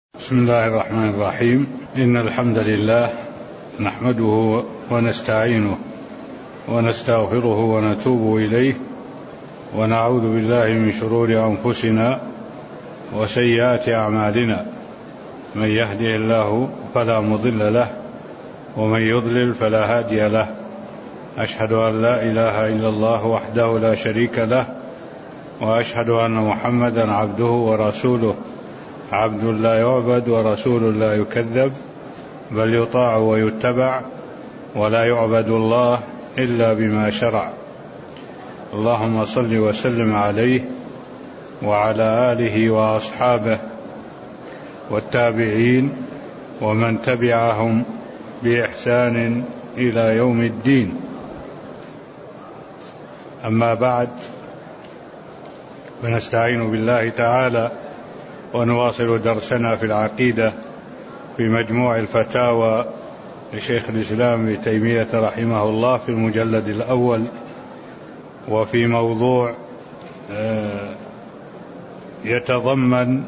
بسم الله الرحمن الرحيم. إن الحمد لله نحمده ونستعينه ونستغفره ونتوب إليه ونعوذ بالله من شرور أنفسنا وسيئات أعمالنا، من يهده الله فلا مضل له ومن يضلل فلا هادي له. أشهد أن لا إله إلا الله وحده لا شريك له، وأشهد أن محمدا عبده ورسوله، عبد لا يعبد ورسول لا يكذب، بل يطاع ويتبع، ولا يعبد الله إلا بما شرع. اللهم صل وسلم عليه وعلى آله وأصحابه والتابعين ومن تبعهم بإحسان إلى يوم الدين. أما بعد، فنستعين بالله تعالى ونواصل درسنا في العقيدة في مجموع الفتاوى لشيخ الإسلام ابن تيمية رحمه الله في المجلد الأول، وفي موضوع يتضمن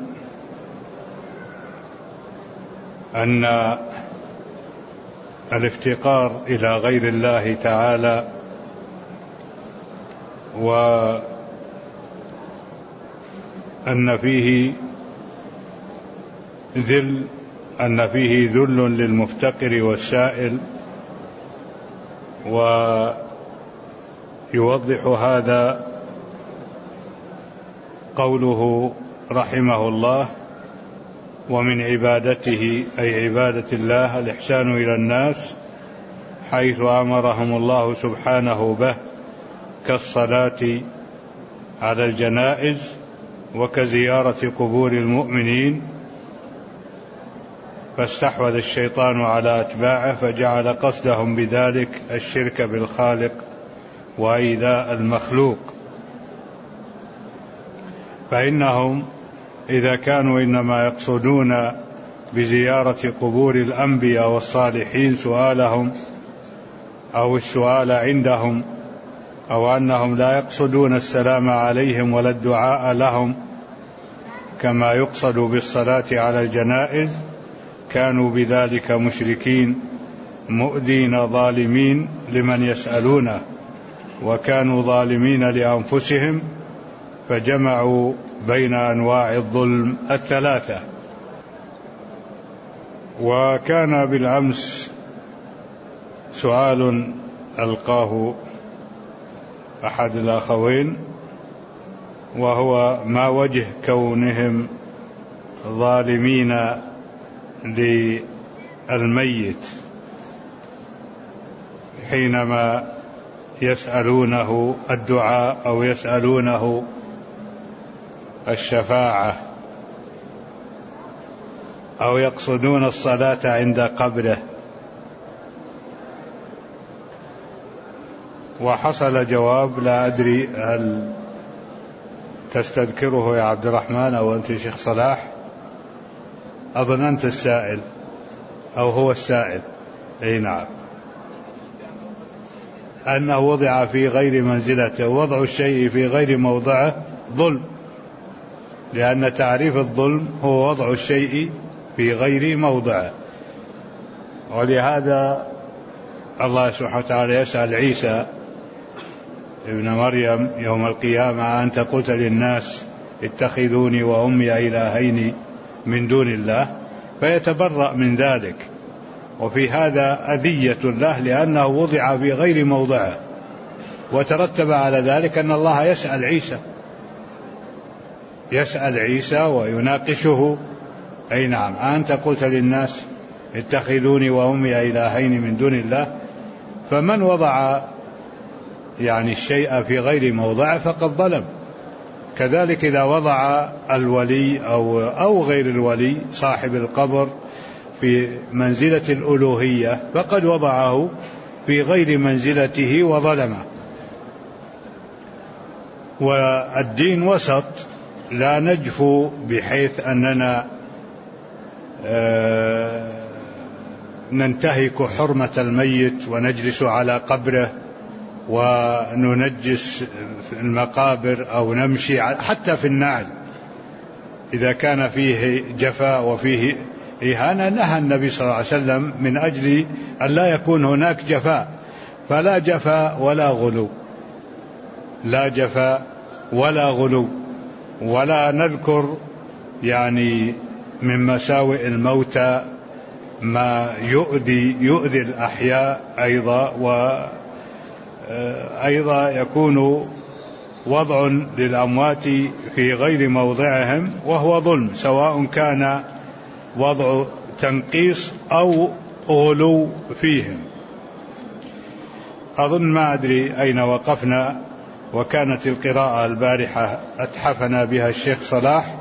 أن الافتقار إلى غير الله تعالى وأن فيه ذل للمفتقر والسائل. ويوضح هذا قوله رحمه الله: ومن عبادته أي عبادة الله الإحسان إلى الناس، حيث أمرهم الله سبحانه به، كالصلاة على الجنائز وكزيارة قبور المؤمنين. فاستحوذ الشيطان على أتباعه فجعل قصدهم بذلك الشرك بالخالق وإيذاء المخلوق. فإنهم إذا كانوا إنما يقصدون بزيارة قبور الأنبياء والصالحين سؤالهم أو السؤال عندهم، أو أنهم لا يقصدون السلام عليهم ولا الدعاء لهم كما يقصد بالصلاة على الجنائز، كانوا بذلك مشركين مؤذين ظالمين لمن يسألونه، وكانوا ظالمين لأنفسهم، فجمعوا بين أنواع الظلم الثلاثة. وكان بالأمس سؤال ألقاه أحد الأخوين، وهو: ما وجه كونهم ظالمين للميت حينما يسألونه الدعاء أو يسألونه الشفاعة أو يقصدون الصلاة عند قبره؟ وحصل جواب، لا أدري هل تستذكره يا عبد الرحمن أو أنت شيخ صلاح؟ أظن أنت السائل أو هو السائل. أي نعم، أنه وضع في غير منزلته. وضع الشيء في غير موضعه ظلم، لأن تعريف الظلم هو وضع الشيء في غير موضعه. ولهذا الله سبحانه وتعالى يسأل عيسى ابن مريم يوم القيامة: أنت قلت للناس اتخذوني وأمي إلهين من دون الله؟ فيتبرأ من ذلك. وفي هذا أذية له، لأنه وضع في غير موضعه، وترتب على ذلك أن الله يسأل عيسى ويناقشه. أي نعم، أنت قلت للناس اتخذوني وأمي إلهين من دون الله. فمن وضع الشيء في غير موضعه فقد ظلم. كذلك إذا وضع الولي أو غير الولي صاحب القبر في منزلة الألوهية فقد وضعه في غير منزلته وظلمه. والدين وسط، لا نجفو بحيث أننا ننتهك حرمة الميت ونجلس على قبره وننجس المقابر أو نمشي حتى في النعل. إذا كان فيه جفاء وفيه إهانة نهى النبي صلى الله عليه وسلم من أجل أن لا يكون هناك جفاء، فلا جفاء ولا غلو، لا جفاء ولا غلو. ولا نذكر يعني من مساوئ الموتى ما يؤذي الأحياء أيضا، وأيضا يكون وضع للأموات في غير موضعهم وهو ظلم، سواء كان وضع تنقيص أو غلو فيهم. أظن ما أدري أين وقفنا، وكانت القراءة البارحة أتحفنا بها الشيخ صلاح.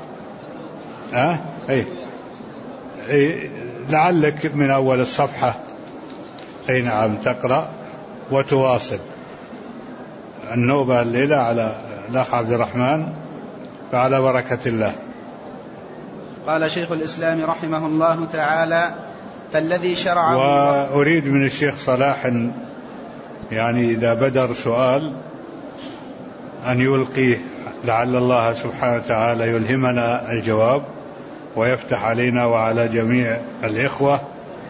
لعلك من أول الصفحة. أي نعم، تقرأ وتواصل. النوبة الليلة على الأخ عبد الرحمن، فعلى بركة الله. قال شيخ الإسلام رحمه الله تعالى: فالذي شرعه. وأريد من الشيخ صلاح يعني إذا بدر سؤال أن يلقيه، لعل الله سبحانه وتعالى يلهمنا الجواب ويفتح علينا وعلى جميع الإخوة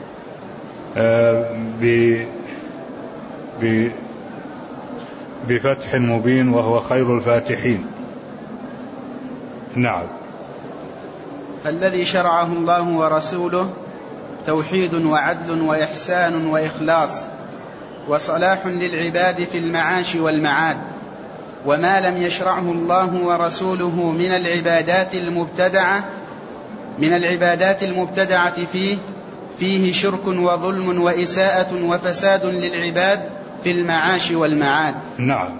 بفتح مبين وهو خير الفاتحين. نعم. فالذي شرعه الله ورسوله توحيد وعدل وإحسان وإخلاص وصلاح للعباد في المعاش والمعاد، وما لم يشرعه الله ورسوله من العبادات المبتدعة فيه شرك وظلم وإساءة وفساد للعباد في المعاش والمعاد. نعم،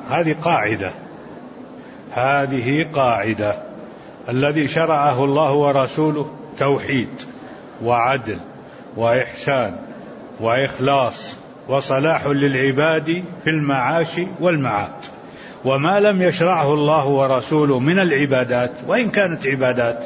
هذه قاعدة. الذي شرعه الله ورسوله توحيد وعدل وإحسان وإخلاص وصلاح للعباد في المعاش والمعاد، وما لم يشرعه الله ورسوله من العبادات، وإن كانت عبادات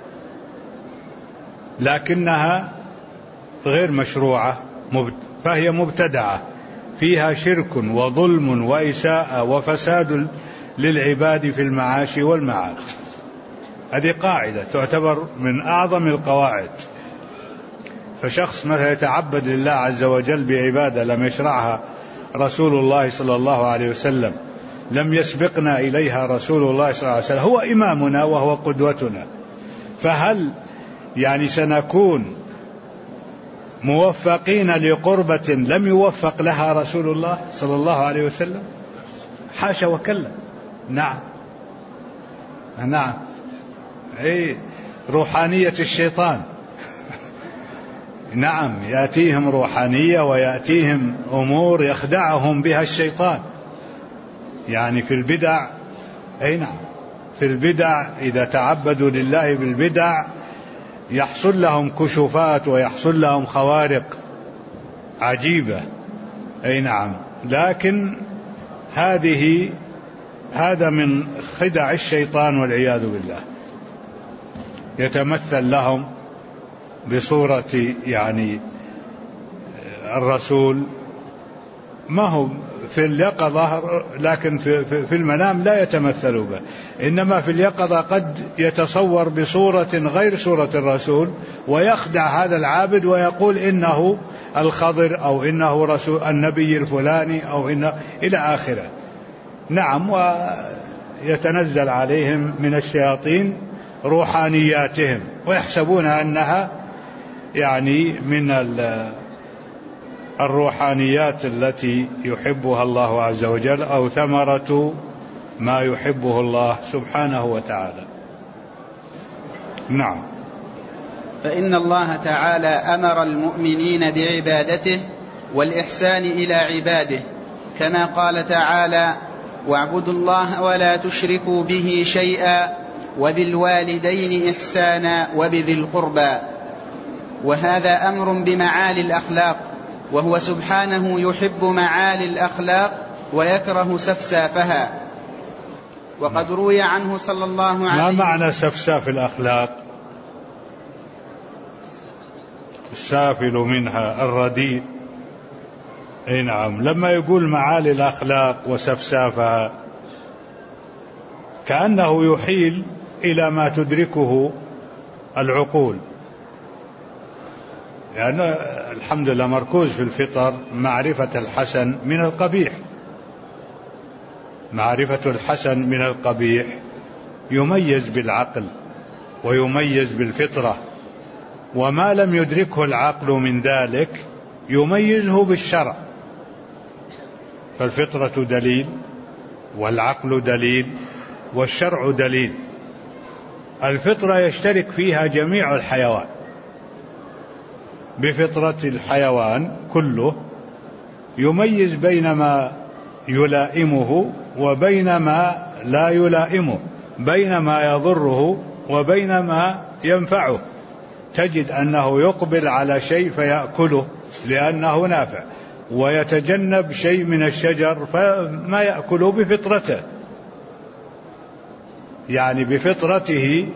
لكنها غير مشروعة فهي مبتدعة، فيها شرك وظلم وإساءة وفساد للعباد في المعاش والمعاد. هذه قاعدة تعتبر من أعظم القواعد. فشخص مثلا يتعبد لله عز وجل بعبادة لم يشرعها رسول الله صلى الله عليه وسلم، لم يسبقنا إليها رسول الله صلى الله عليه وسلم، هو إمامنا وهو قدوتنا، فهل يعني سنكون موفقين لقربة لم يوفق لها رسول الله صلى الله عليه وسلم؟ حاشا وكلا. نعم، روحانية الشيطان. نعم، يأتيهم روحانية ويأتيهم أمور يخدعهم بها الشيطان، يعني في البدع. نعم، في البدع إذا تعبدوا لله بالبدع يحصل لهم كشوفات ويحصل لهم خوارق عجيبة. نعم، لكن هذا من خدع الشيطان والعياذ بالله. يتمثل لهم بصورة يعني الرسول، ما هو في اليقظة، لكن في المنام لا يتمثل به، إنما في اليقظة قد يتصور بصورة غير صورة الرسول ويخدع هذا العابد ويقول إنه الخضر أو إنه رسول النبي الفلاني أو إنه إلى آخره. نعم، ويتنزل عليهم من الشياطين روحانياتهم ويحسبون أنها يعني من الروحانيات التي يحبها الله عز وجل أو ثمرة ما يحبه الله سبحانه وتعالى. نعم. فإن الله تعالى أمر المؤمنين بعبادته والإحسان إلى عباده، كما قال تعالى: واعبدوا الله ولا تشركوا به شيئا وبالوالدين إحسانا وبذي القربى. وهذا أمر بمعالي الأخلاق، وهو سبحانه يحب معالي الأخلاق ويكره سفسافها. وقد روي عنه صلى الله عليه وسلم. ما معنى سفساف الأخلاق؟ السافل منها الرديء. نعم، لما يقول معالي الأخلاق وسفسافها كأنه يحيل إلى ما تدركه العقول، لأن يعني الحمد لله مركوز في الفطر معرفة الحسن من القبيح، معرفة الحسن من القبيح يميز بالعقل ويميز بالفطرة، وما لم يدركه العقل من ذلك يميزه بالشرع. فالفطرة دليل، والعقل دليل، والشرع دليل. الفطرة يشترك فيها جميع الحيوان، بفطرة الحيوان كله يميز بين ما يلائمه وبين ما لا يلائمه، بين ما يضره وبين ما ينفعه. تجد أنه يقبل على شيء فيأكله لأنه نافع، ويتجنب شيء من الشجر فما يأكله بفطرته، يعني بفطرته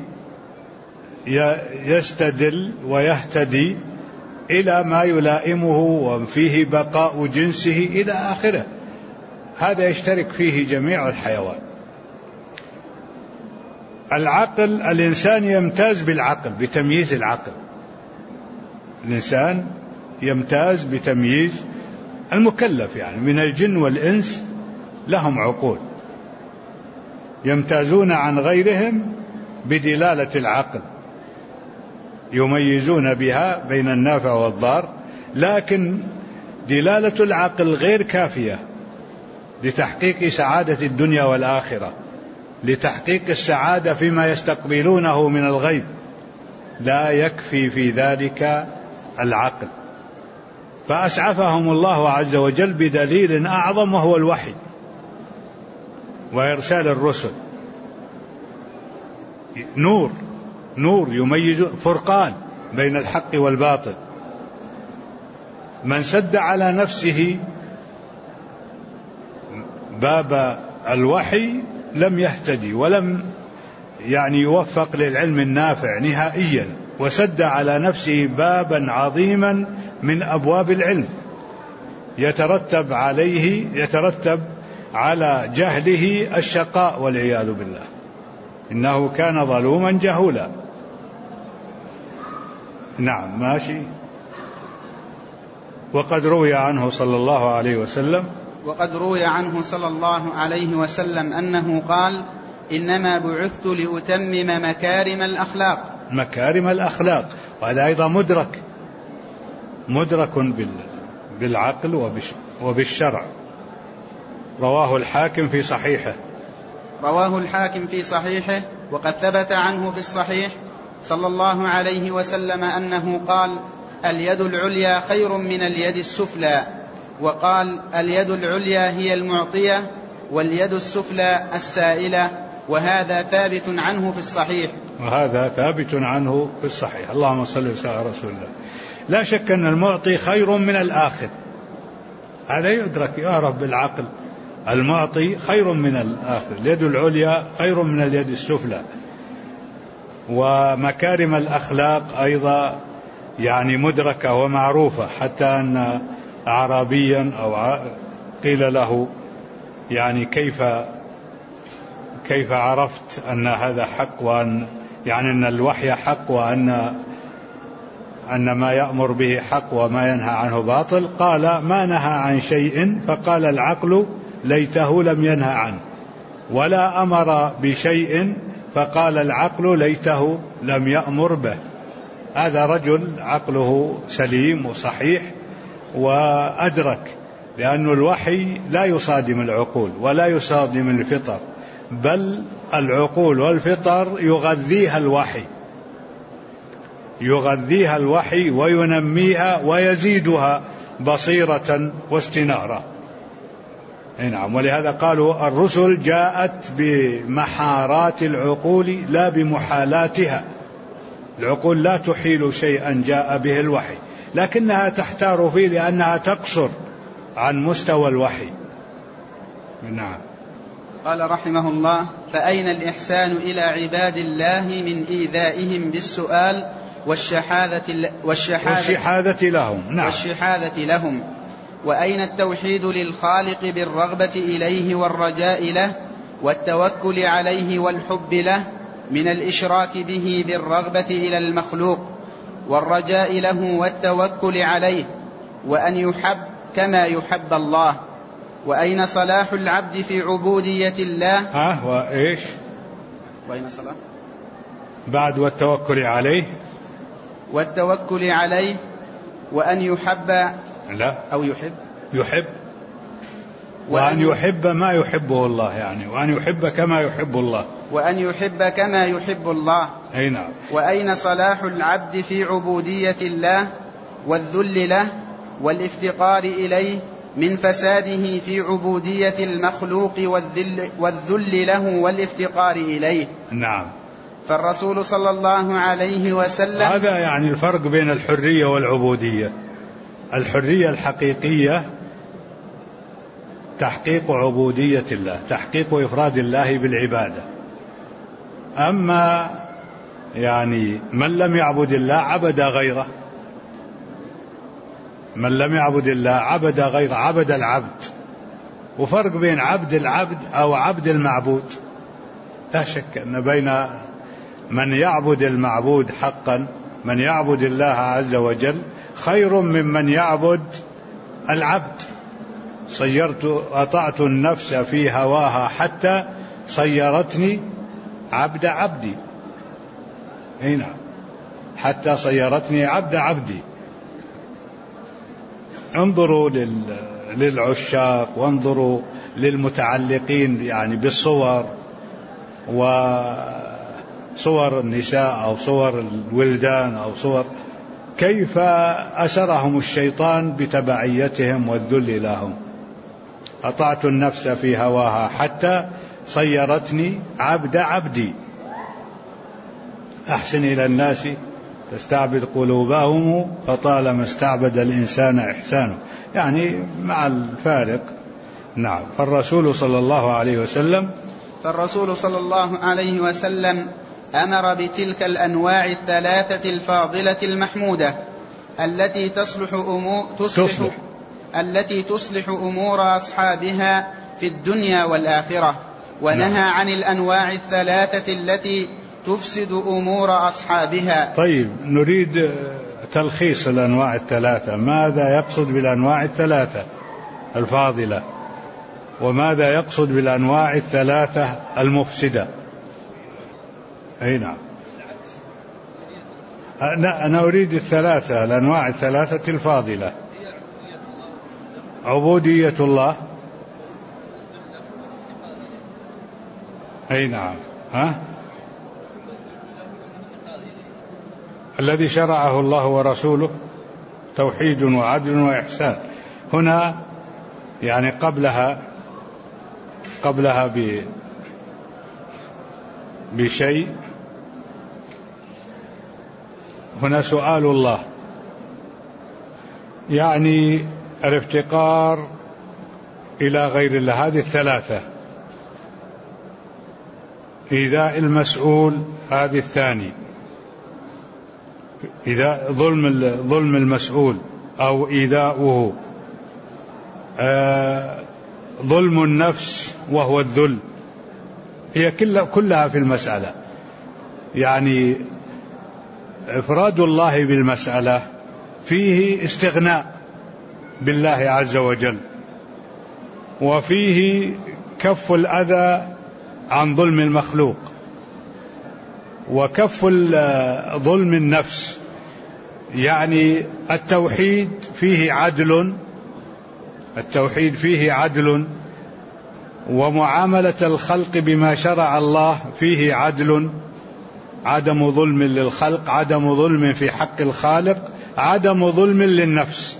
يستدل ويهتدي إلى ما يلائمه وفيه بقاء جنسه إلى آخره. هذا يشترك فيه جميع الحيوان. العقل، الإنسان يمتاز بالعقل، بتمييز العقل. الإنسان يمتاز بتمييز المكلف، يعني من الجن والإنس لهم عقول يمتازون عن غيرهم بدلالة العقل، يميزون بها بين النافع والضار. لكن دلالة العقل غير كافية لتحقيق سعادة الدنيا والآخرة، لتحقيق السعادة فيما يستقبلونه من الغيب، لا يكفي في ذلك العقل. فأسعفهم الله عز وجل بدليل أعظم وهو الوحي وإرسال الرسل. نور يميز، فرقان بين الحق والباطل. من سد على نفسه باب الوحي لم يهتدي ولم يوفق للعلم النافع نهائيا، وسد على نفسه بابا عظيما من أبواب العلم يترتب على جهله الشقاء والعياذ بالله، إنه كان ظلوما جهولا. نعم ماشي. وقد روي عنه صلى الله عليه وسلم أنه قال: إنما بعثت لأتمم مكارم الأخلاق. وهذا أيضا مدرك بالعقل وبالشرع. رواه الحاكم في صحيحه. وقد ثبت عنه في الصحيح صلى الله عليه وسلم أنه قال: اليد العليا خير من اليد السفلى. وقال: اليد العليا هي المعطية، واليد السفلى السائلة. وهذا ثابت عنه في الصحيح. اللهم صل وسلم على رسول الله. لا شك أن المعطي خير من الآخذ، هذا يدرك يعرف بالعقل. المعطي خير من الآخذ، اليد العليا خير من اليد السفلى. ومكارم الأخلاق أيضا مدركة ومعروفة، حتى أن أعرابيا أو قيل له كيف عرفت أن هذا حق، وأن أن الوحي حق، وأن ما يأمر به حق وما ينهى عنه باطل؟ قال: ما نهى عن شيء فقال العقل ليته لم ينهى عنه، ولا أمر بشيء فقال العقل ليته لم يأمر به. هذا رجل عقله سليم وصحيح وأدرك، لأن الوحي لا يصادم العقول ولا يصادم الفطر، بل العقول والفطر يغذيها الوحي وينميها ويزيدها بصيرة واستنارة. نعم. ولهذا قالوا الرسل جاءت بمحارات العقول لا بمحالاتها. العقول لا تحيل شيئا جاء به الوحي، لكنها تحتار فيه لأنها تقصر عن مستوى الوحي. نعم. قال رحمه الله: فأين الإحسان إلى عباد الله من إيذائهم بالسؤال والشحاذة لهم؟ نعم. والشحاذة لهم. وأين التوحيد للخالق بالرغبة إليه والرجاء له والتوكل عليه والحب له من الإشراك به بالرغبة إلى المخلوق والرجاء له والتوكل عليه، وأن يحب كما يحب الله. وأين صلاح العبد في عبودية الله؟ وإيش وأين صلاح بعد والتوكل عليه؟ والتوكل عليه، وأن يحب لا أو يحب وأن يحب ما يحبه الله، يعني وأن يحب كما يحب الله، وأن يحب كما يحب الله. أي نعم. وأين صلاح العبد في عبودية الله والذل له والافتقار إليه من فساده في عبودية المخلوق والذل له والافتقار إليه؟ نعم. فالرسول صلى الله عليه وسلم، هذا يعني الفرق بين الحرية والعبودية. الحرية الحقيقية تحقيق عبودية الله، تحقيق إفراد الله بالعبادة. أما يعني من لم يعبد الله عبد غيره، من لم يعبد الله عبد غيره، عبد العبد. وفرق بين عبد العبد أو عبد المعبود. لا شك أن بين من يعبد المعبود حقا، من يعبد الله عز وجل، خير ممن يعبد العبد. أطعت النفس في هواها حتى صيرتني عبد عبدي. هنا حتى صيرتني عبد عبدي. انظروا للعشاق، وانظروا للمتعلقين يعني بالصور، وصور النساء أو صور الولدان أو صور، كيف أسرهم الشيطان بتبعيتهم والذل لهم. أطعت النفس في هواها حتى صيرتني عبد عبدي. أحسن إلى الناس تستعبد قلوبهم فطالما استعبد الإنسان إحسانه، يعني مع الفارق. نعم. فالرسول صلى الله عليه وسلم أمر بتلك الأنواع الثلاثة الفاضلة المحمودة التي تصلح أمور أصحابها في الدنيا والآخرة، ونهى عن الأنواع الثلاثة التي تفسد أمور أصحابها. طيب، نريد تلخيص الأنواع الثلاثة. ماذا يقصد بالأنواع الثلاثة الفاضلة، وماذا يقصد بالأنواع الثلاثة المفسدة؟ أي نعم. أنا أريد الأنواع الثلاثة الفاضلة. عبودية الله. أي نعم. الذي شرعه الله ورسوله توحيد وعدل وإحسان. هنا يعني قبلها بشيء. هنا سؤال الله، يعني الافتقار إلى غير الله. هذه الثلاثة. إيذاء المسؤول، هذه الثاني. إذا ظلم المسؤول أو إيذاؤه. ظلم النفس وهو الذل. هي كلها في المسألة. يعني إفراد الله بالمسألة فيه استغناء بالله عز وجل، وفيه كف الأذى عن ظلم المخلوق، وكف ظلم النفس. يعني التوحيد فيه عدل، ومعاملة الخلق بما شرع الله فيه عدل. عدم ظلم للخلق، عدم ظلم في حق الخالق، عدم ظلم للنفس.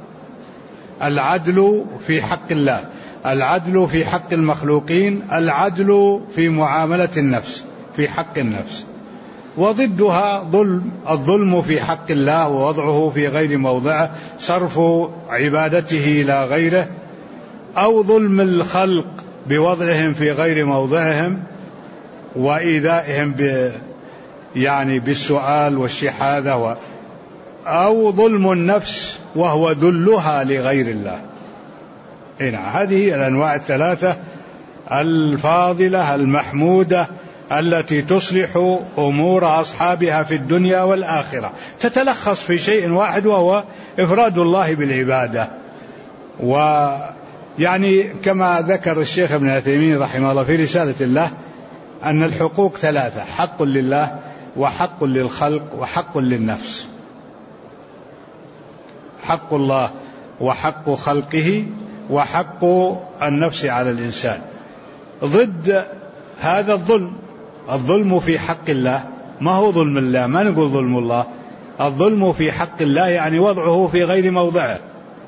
العدل في حق الله، العدل في حق المخلوقين، العدل في معاملة النفس في حق النفس. وضدها الظلم في حق الله ووضعه في غير موضعه، صرف عبادته إلى غيره، أو ظلم الخلق بوضعهم في غير موضعهم وإيذائهم يعني بالسؤال والشحاذة، أو ظلم النفس وهو ذلها لغير الله. هذه الأنواع الثلاثة الفاضلة المحمودة التي تصلح أمور أصحابها في الدنيا والآخرة، تتلخص في شيء واحد وهو إفراد الله بالعبادة. ويعني كما ذكر الشيخ ابن عثيمين رحمه الله في رسالة الله أن الحقوق ثلاثة: حق لله وحق للخلق وحق للنفس. حق الله وحق خلقه وحق النفس على الإنسان. ضد هذا الظلم في حق الله. ما هو ظلم الله؟ ما نقول ظلم الله. الظلم في حق الله يعني وضعه في غير موضعه،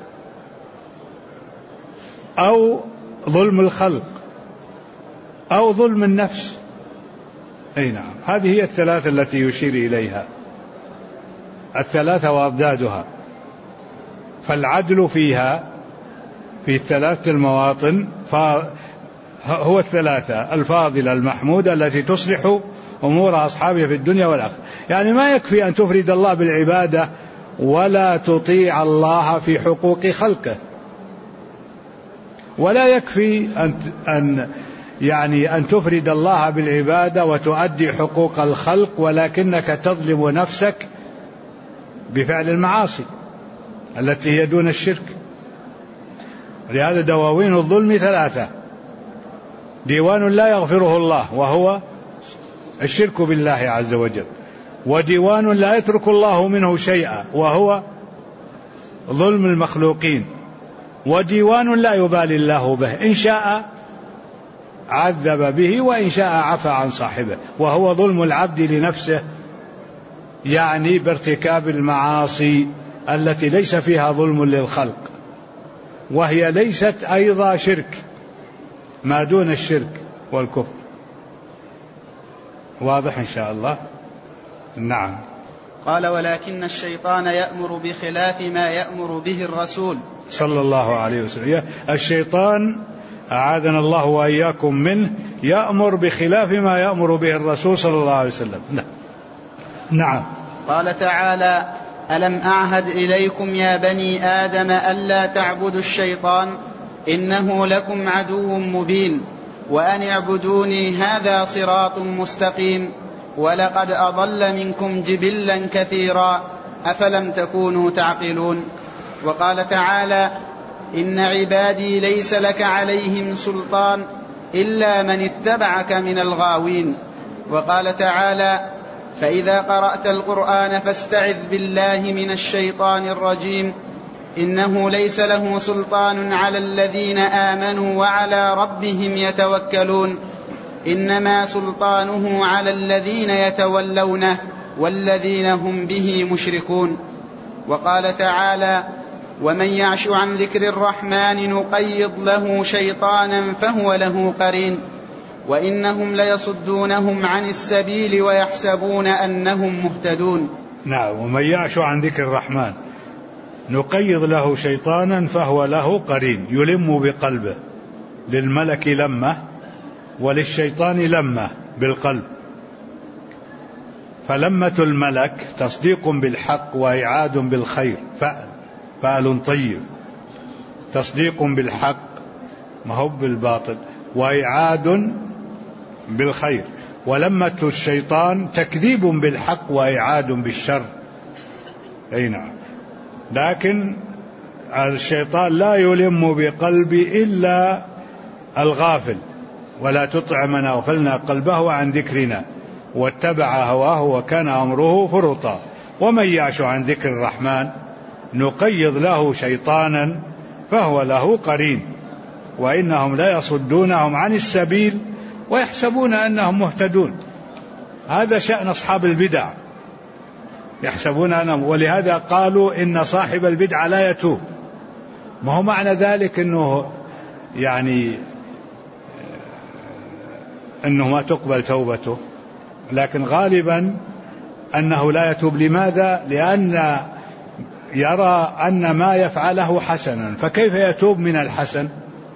أو ظلم الخلق، أو ظلم النفس. أي نعم، هذه هي الثلاثة التي يشير إليها، الثلاثة وأضدادها. فالعدل فيها في الثلاثة المواطن هو الثلاثة الفاضلة المحمودة التي تصلح أمور أصحابها في الدنيا والآخرة. يعني ما يكفي أن تفرد الله بالعبادة ولا تطيع الله في حقوق خلقه، ولا يكفي أن تفرد الله بالعبادة وتؤدي حقوق الخلق ولكنك تظلم نفسك بفعل المعاصي التي هي دون الشرك. لهذا دواوين الظلم ثلاثة: ديوان لا يغفره الله وهو الشرك بالله عز وجل، وديوان لا يترك الله منه شيئا وهو ظلم المخلوقين، وديوان لا يبالي الله به، إن شاء عذب به وإن شاء عفى عن صاحبه، وهو ظلم العبد لنفسه، يعني بارتكاب المعاصي التي ليس فيها ظلم للخلق، وهي ليست أيضا شرك، ما دون الشرك والكفر. واضح إن شاء الله؟ نعم. قال: ولكن الشيطان يأمر بخلاف ما يأمر به الرسول صلى الله عليه وسلم. الشيطان أعاذنا الله وإياكم منه يأمر بخلاف ما يأمر به الرسول صلى الله عليه وسلم. نعم. قال تعالى: ألم أعهد إليكم يا بني آدم ألا تعبدوا الشيطان إنه لكم عدو مبين وأن اعبدوني هذا صراط مستقيم ولقد أضل منكم جبلا كثيرا أفلم تكونوا تعقلون. وقال تعالى: إن عبادي ليس لك عليهم سلطان إلا من اتبعك من الغاوين. وقال تعالى: فإذا قرأت القرآن فاستعذ بالله من الشيطان الرجيم إنه ليس له سلطان على الذين آمنوا وعلى ربهم يتوكلون إنما سلطانه على الذين يتولونه والذين هم به مشركون. وقال تعالى: ومن يعش عن ذكر الرحمن نقيض له شيطانا فهو له قرين وإنهم ليصدونهم عن السبيل ويحسبون أنهم مهتدون. نعم. ومن يعش عن ذكر الرحمن نقيض له شيطانا فهو له قرين، يلم بقلبه، للملك لمة وللشيطان لمة بالقلب. فلمة الملك تصديق بالحق وإعاد بالخير، فعل طيب، تصديق بالحق ما هو بالباطل، وإعاد بالخير. ولمة الشيطان تكذيب بالحق وإعاد بالشر. أي نعم. لكن الشيطان لا يلم بقلب إلا الغافل، ولا تطع من أغفلنا قلبه عن ذكرنا واتبع هواه وكان أمره فرطا. ومن يعش عن ذكر الرحمن نقيض له شيطانا فهو له قرين وإنهم لا يصدونهم عن السبيل ويحسبون أنهم مهتدون. هذا شأن أصحاب البدع، يحسبون أنهم، ولهذا قالوا إن صاحب البدع لا يتوب. ما هو معنى ذلك أنه يعني أنه ما تقبل توبته، لكن غالبا أنه لا يتوب. لماذا؟ لأن يرى أن ما يفعله حسنا، فكيف يتوب من الحسن؟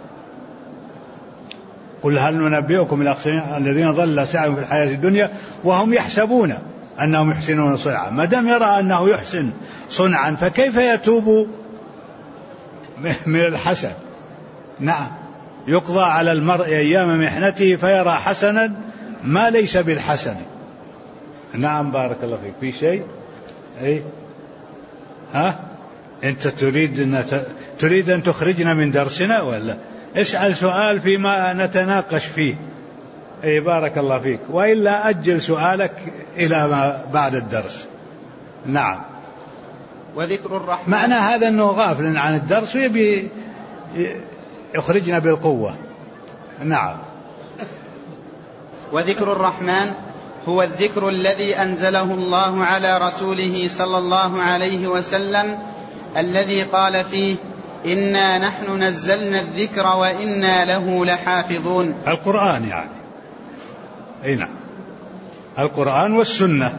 قل هل ننبئكم الأخسرين الذين ضل سعيهم في الحياة الدنيا وهم يحسبون أنهم يحسنون صنعا. ما دام يرى أنه يحسن صنعا فكيف يتوب من الحسن؟ نعم. يقضى على المرء أيام محنته فيرى حسنا ما ليس بالحسن. نعم بارك الله فيك. في شيء؟ أي ها أنت تريد أن تخرجنا من درسنا ولا اسأل سؤال فيما نتناقش فيه؟ أي بارك الله فيك، وإلا أجل سؤالك إلى ما بعد الدرس. نعم. وذكر الرحمن معنى هذا أنه غافل عن الدرس ويبي يخرجنا بالقوة. نعم. وذكر الرحمن هو الذكر الذي أنزله الله على رسوله صلى الله عليه وسلم، الذي قال فيه: إنا نحن نزلنا الذكر وإنا له لحافظون. القرآن يعني. أي نعم، القرآن والسنة.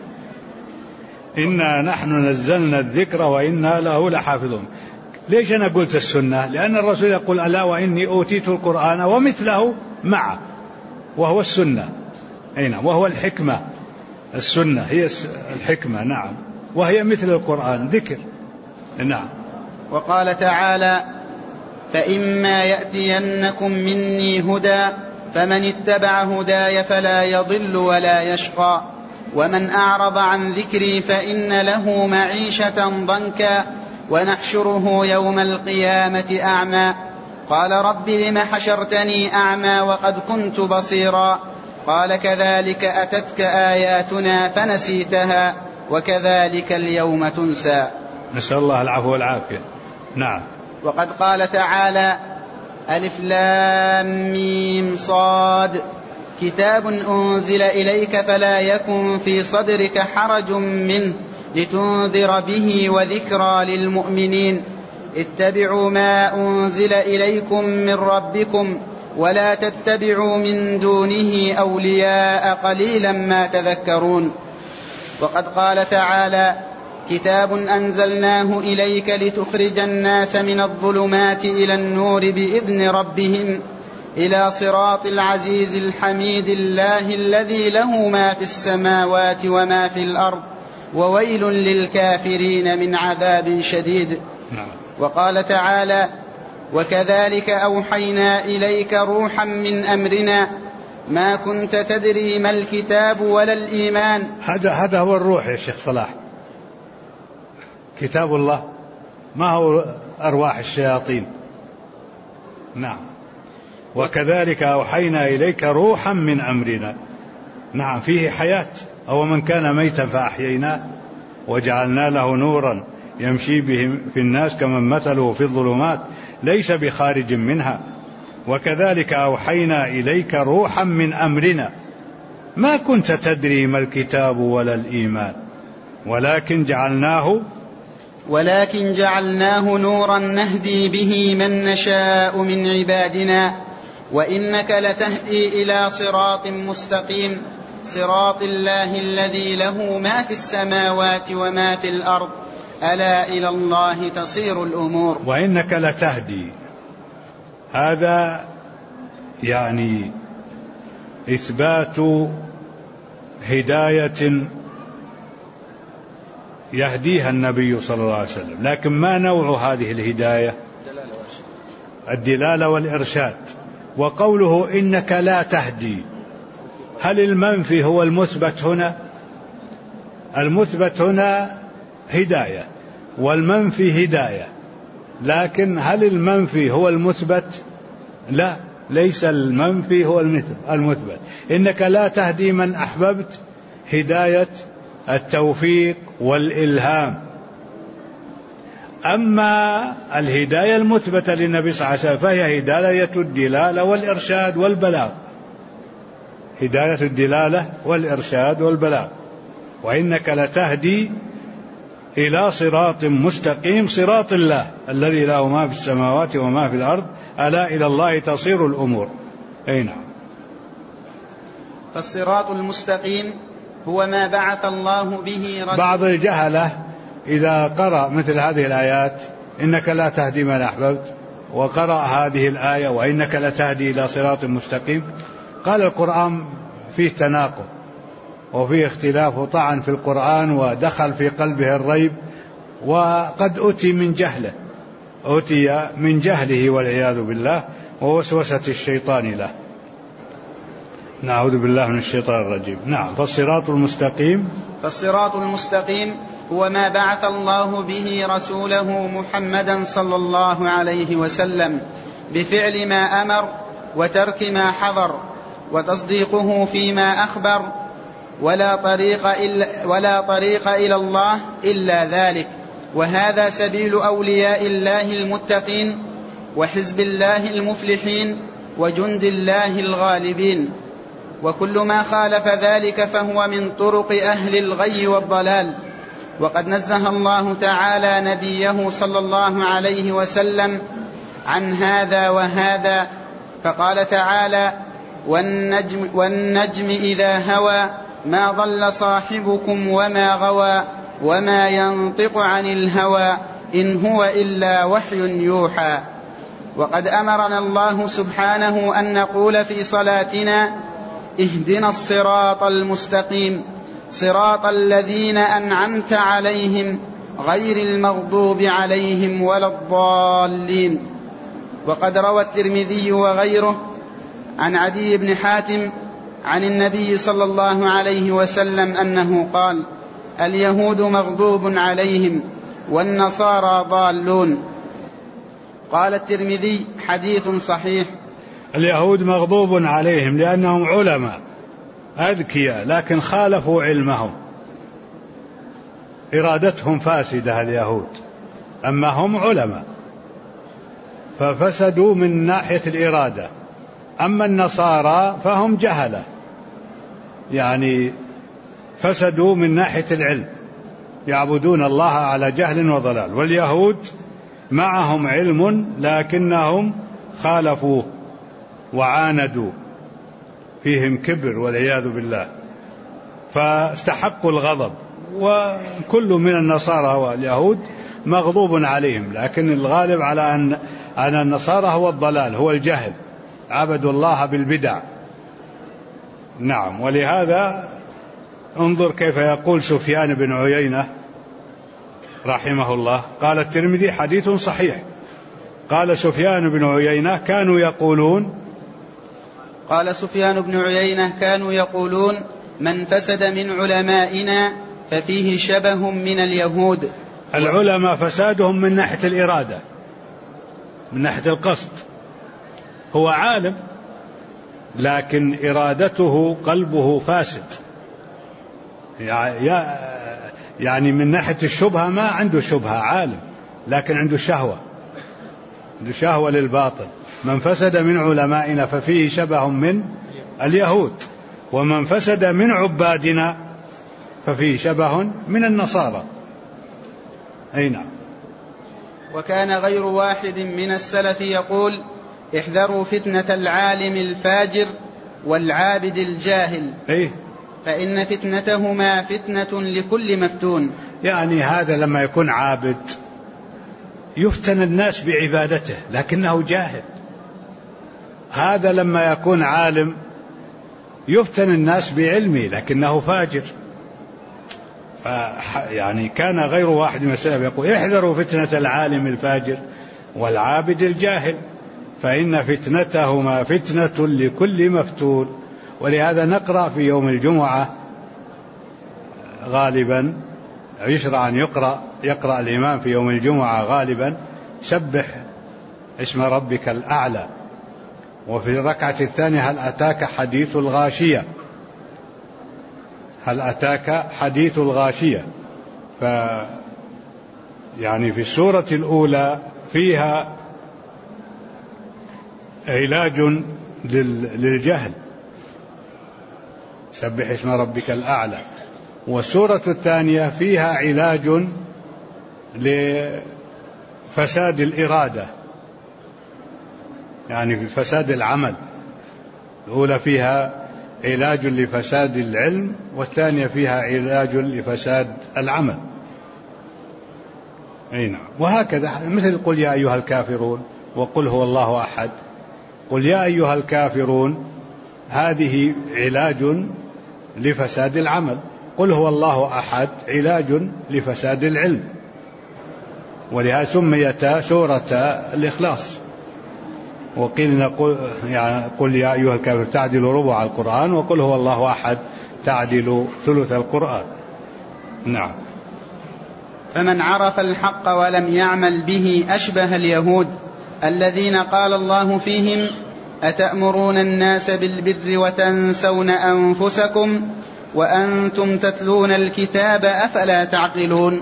إنا نحن نزلنا الذكر وإنا له لحافظون. ليش أنا قلت السنة؟ لأن الرسول يقول: ألا وإني أوتيت القرآن ومثله معه، وهو السنة. أي نعم، وهو الحكمة. السنة هي الحكمة. نعم، وهي مثل القرآن ذكر. نعم. وقال تعالى: فإما يأتينكم مني هدى فمن اتبع هداي فلا يضل ولا يشقى ومن أعرض عن ذكري فإن له معيشة ضنكا ونحشره يوم القيامة أعمى قال رب لم حشرتني أعمى وقد كنت بصيرا قال كذلك أتتك آياتنا فنسيتها وكذلك اليوم تنسى. نسأل الله العفو والعافية. نعم. وقد قال تعالى: ألف لام ميم صاد كتاب أنزل إليك فلا يكن في صدرك حرج منه لتنذر به وذكرى للمؤمنين اتبعوا ما أنزل إليكم من ربكم ولا تتبعوا من دونه أولياء قليلا ما تذكرون. وقد قال تعالى: كتاب أنزلناه إليك لتخرج الناس من الظلمات إلى النور بإذن ربهم إلى صراط العزيز الحميد الله الذي له ما في السماوات وما في الأرض وويل للكافرين من عذاب شديد. وقال تعالى: وكذلك أوحينا إليك روحا من أمرنا ما كنت تدري ما الكتاب ولا الإيمان. هذا هو الروح يا شيخ صلاح، كتاب الله، ما هو أرواح الشياطين. نعم. وكذلك أوحينا إليك روحا من أمرنا. نعم، فيه حياة. أو من كان ميتا فأحييناه وجعلنا له نورا يمشي به في الناس كمن مثله في الظلمات ليس بخارج منها وكذلك أوحينا إليك روحا من أمرنا ما كنت تدري ما الكتاب ولا الإيمان ولكن جعلناه نورا نهدي به من نشاء من عبادنا وإنك لتهدي إلى صراط مستقيم صراط الله الذي له ما في السماوات وما في الأرض ألا إلى الله تصير الأمور. وإنك لتهدي، هذا يعني إثبات هداية يهديها النبي صلى الله عليه وسلم، لكن ما نوع هذه الهداية؟ الدلالة والإرشاد. وقوله إنك لا تهدي، هل المنفي هو المثبت هنا؟ المثبت هنا هداية والمنفي هداية، لكن هل المنفي هو المثبت؟ لا، ليس المنفي هو المثبت. إنك لا تهدي من أحببت، هداية التوفيق والإلهام. أما الهداية المثبتة للنبي صلى الله عليه وسلم فهي هداية الدلالة والإرشاد والبلاغ، هداية الدلالة والإرشاد والبلاغ. وإنك لتهدي إلى صراط مستقيم صراط الله الذي له ما في السماوات وما في الأرض ألا إلى الله تصير الأمور. أي نعم. فالصراط المستقيم هو ما بعث الله به رسول. بعض الجهلة إذا قرأ مثل هذه الآيات إنك لا تهدي من أحببت وقرأ هذه الآية وإنك لتهدي إلى صراط مستقيم، قال القرآن فيه تناقض وفيه اختلاف وطعن في القرآن ودخل في قلبه الريب، وقد أتي من جهله والعياذ بالله ووسوسة الشيطان له. نعوذ بالله من الشيطان الرجيم. نعم. فالصراط المستقيم هو ما بعث الله به رسوله محمدا صلى الله عليه وسلم بفعل ما أمر وترك ما حظر وتصديقه فيما أخبر، ولا طريق إلى الله إلا ذلك. وهذا سبيل أولياء الله المتقين وحزب الله المفلحين وجند الله الغالبين. وكل ما خالف ذلك فهو من طرق أهل الغي والضلال. وقد نزه الله تعالى نبيه صلى الله عليه وسلم عن هذا وهذا، فقال تعالى: والنجم إذا هوى ما ضل صاحبكم وما غوى وما ينطق عن الهوى إن هو إلا وحي يوحى. وقد أمرنا الله سبحانه أن نقول في صلاتنا: اهدنا الصراط المستقيم صراط الذين أنعمت عليهم غير المغضوب عليهم ولا الضالين. وقد روى الترمذي وغيره عن عدي بن حاتم عن النبي صلى الله عليه وسلم أنه قال: اليهود مغضوب عليهم والنصارى ضالون. قال الترمذي: حديث صحيح. اليهود مغضوب عليهم لأنهم علماء أذكياء، لكن خالفوا علمهم، إرادتهم فاسدة اليهود، أما هم علماء ففسدوا من ناحية الإرادة. أما النصارى فهم جهلة، يعني فسدوا من ناحية العلم، يعبدون الله على جهل وضلال. واليهود معهم علم لكنهم خالفوه وعاندوا، فيهم كبر والعياذ بالله، فاستحقوا الغضب. وكل من النصارى واليهود مغضوب عليهم، لكن الغالب على أن النصارى هو الضلال، هو الجهل، عبدوا الله بالبدع. نعم. ولهذا انظر كيف يقول سفيان بن عيينة رحمه الله. قال الترمذي: حديث صحيح. قال سفيان بن عيينة: قال سفيان بن عيينة: كانوا يقولون: من فسد من علمائنا ففيه شبه من اليهود. العلماء فسادهم من ناحية الإرادة، من ناحية القصد، هو عالم لكن إرادته قلبه فاسد، يعني من ناحية الشبهة ما عنده شبهة، عالم لكن عنده شهوة، عنده شهوة للباطل. من فسد من علمائنا ففيه شبه من اليهود، ومن فسد من عبادنا ففيه شبه من النصارى. أي نعم. وكان غير واحد من السلف يقول: احذروا فتنة العالم الفاجر والعابد الجاهل، فإن فتنتهما فتنة لكل مفتون. يعني هذا لما يكون عابد يفتن الناس بعبادته لكنه جاهل، هذا لما يكون عالم يفتن الناس بعلمه لكنه فاجر. يعني كان غير واحد من السلف يقول: احذروا فتنة العالم الفاجر والعابد الجاهل، فإن فتنتهما فتنة لكل مفتون. ولهذا نقرأ في يوم الجمعة غالبا، يشرع أن يقرأ الإمام في يوم الجمعة غالبا: سبح اسم ربك الأعلى. وفي الركعة الثانية: هل أتاك حديث الغاشية، هل أتاك حديث الغاشية. يعني في السورة الأولى فيها علاج للجهل، سبح اسم ربك الأعلى. والسورة الثانية فيها علاج لفساد الإرادة، يعني فساد العمل. الأولى فيها علاج لفساد العلم، والثانية فيها علاج لفساد العمل. أي نعم. وهكذا مثل قل يا أيها الكافرون وقل هو الله أحد. قل يا أيها الكافرون هذه علاج لفساد العمل، قل هو الله أحد علاج لفساد العلم، ولهذا سميتا سورة الإخلاص. وقيل قل يا أيها الكافر تعدل ربع القرآن، وقل هو الله أحد تعدل ثلث القرآن. نعم. فمن عرف الحق ولم يعمل به أشبه اليهود الذين قال الله فيهم أتأمرون الناس بالبر وتنسون أنفسكم وأنتم تتلون الكتاب أفلا تعقلون.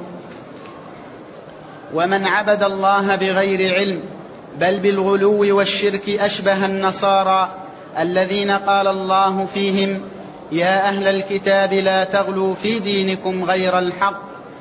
ومن عبد الله بغير علم بل بالغلو والشرك أشبه النصارى الذين قال الله فيهم يا أهل الكتاب لا تغلوا في دينكم غير الحق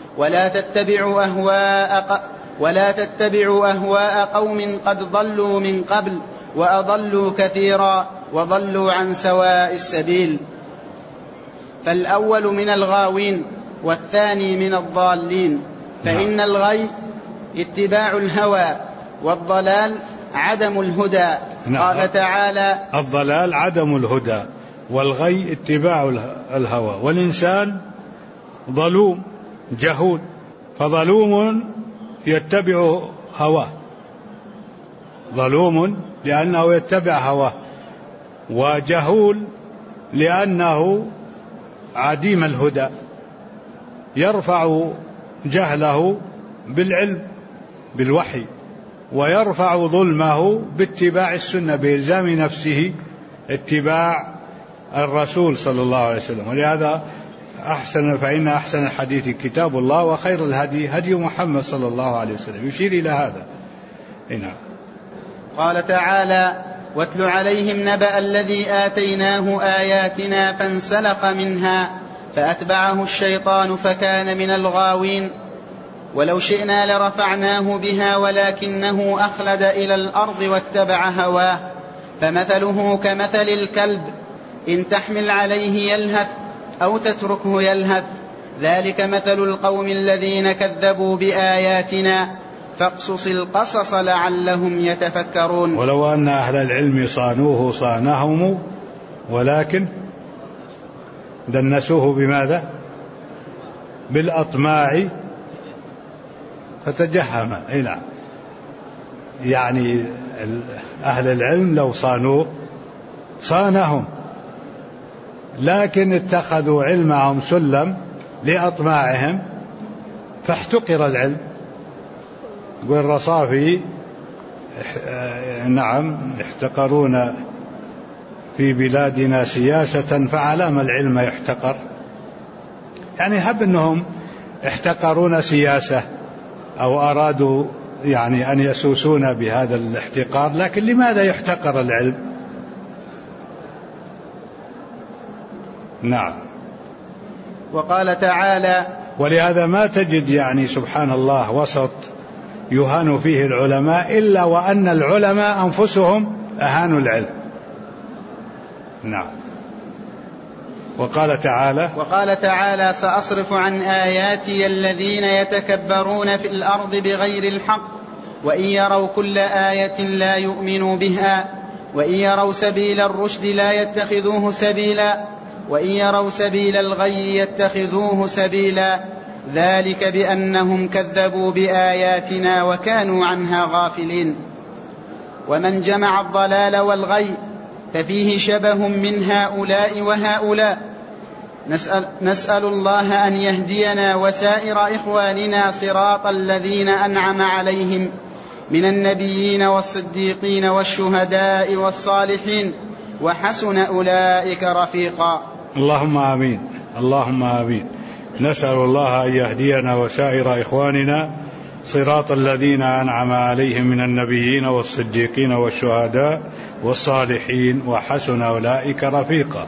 ولا تتبعوا أهواء قوم قد ضلوا من قبل وأضلوا كثيرا وضلوا عن سواء السبيل. فالأول من الغاوين والثاني من الضالين، فإن الغي اتباع الهوى والضلال عدم الهدى. قال تعالى الضلال عدم الهدى والغي اتباع الهوى، والإنسان ظلوم جهول، فظلوم يتبع هواه، ظلوم لأنه يتبع هواه، وجهول لأنه عديم الهدى، يرفع جهله بالعلم بالوحي، ويرفع ظلمه باتباع السنة بإلزام نفسه اتباع الرسول صلى الله عليه وسلم. ولهذا فإن أحسن الحديث كتاب الله وخير الهدي هدي محمد صلى الله عليه وسلم، يشير إلى هذا. هنا قال تعالى واتل عليهم نبأ الذي آتيناه آياتنا فانسلخ منها فأتبعه الشيطان فكان من الغاوين. ولو شئنا لرفعناه بها ولكنه أخلد إلى الأرض واتبع هواه، فمثله كمثل الكلب إن تحمل عليه يلهث أو تتركه يلهث، ذلك مثل القوم الذين كذبوا بآياتنا فاقصص القصص لعلهم يتفكرون. ولو أن أهل العلم صانوه صانهم ولكن دنسوه بماذا؟ بالأطماع فتجهم. هنا يعني أهل العلم لو صانوه صانهم، لكن اتخذوا علمهم سلم لأطماعهم فاحتقر العلم. والرصافي نعم يحتقرون في بلادنا سياسة فعلام العلم يحتقر، يعني هب أنهم احتقرون سياسة أو أرادوا يعني أن يسوسون بهذا الاحتقار، لكن لماذا يحتقر العلم؟ نعم. وقال تعالى ولهذا ما تجد يعني سبحان الله وسط يهان فيه العلماء إلا وأن العلماء أنفسهم أهانوا العلم. نعم. وقال تعالى سأصرف عن آياتي الذين يتكبرون في الأرض بغير الحق وإن يروا كل آية لا يؤمنوا بها وإن يروا سبيل الرشد لا يتخذوه سبيلا وإن يروا سبيل الغي يتخذوه سبيلا، ذلك بأنهم كذبوا بآياتنا وكانوا عنها غافلين. ومن جمع الضلال والغي ففيه شبه من هؤلاء وهؤلاء. نسأل الله أن يهدينا وسائر إخواننا صراط الذين أنعم عليهم من النبيين والصديقين والشهداء والصالحين وحسن أولئك رفيقا. اللهم آمين. اللهم آمين. نسأل الله أن يهدينا وسائر إخواننا صراط الذين أنعم عليهم من النبيين والصديقين والشهداء والصالحين وحسن أولئك رفيقا.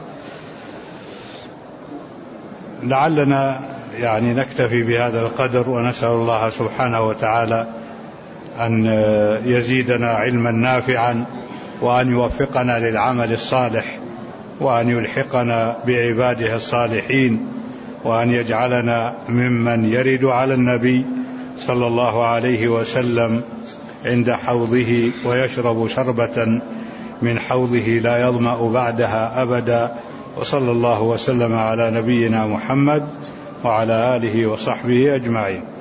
لعلنا يعني نكتفي بهذا القدر، ونسأل الله سبحانه وتعالى أن يزيدنا علما نافعا وأن يوفقنا للعمل الصالح وأن يلحقنا بعباده الصالحين وأن يجعلنا ممن يرد على النبي صلى الله عليه وسلم عند حوضه ويشرب شربة من حوضه لا يظمأ بعدها أبدا. وصلى الله وسلم على نبينا محمد وعلى آله وصحبه أجمعين.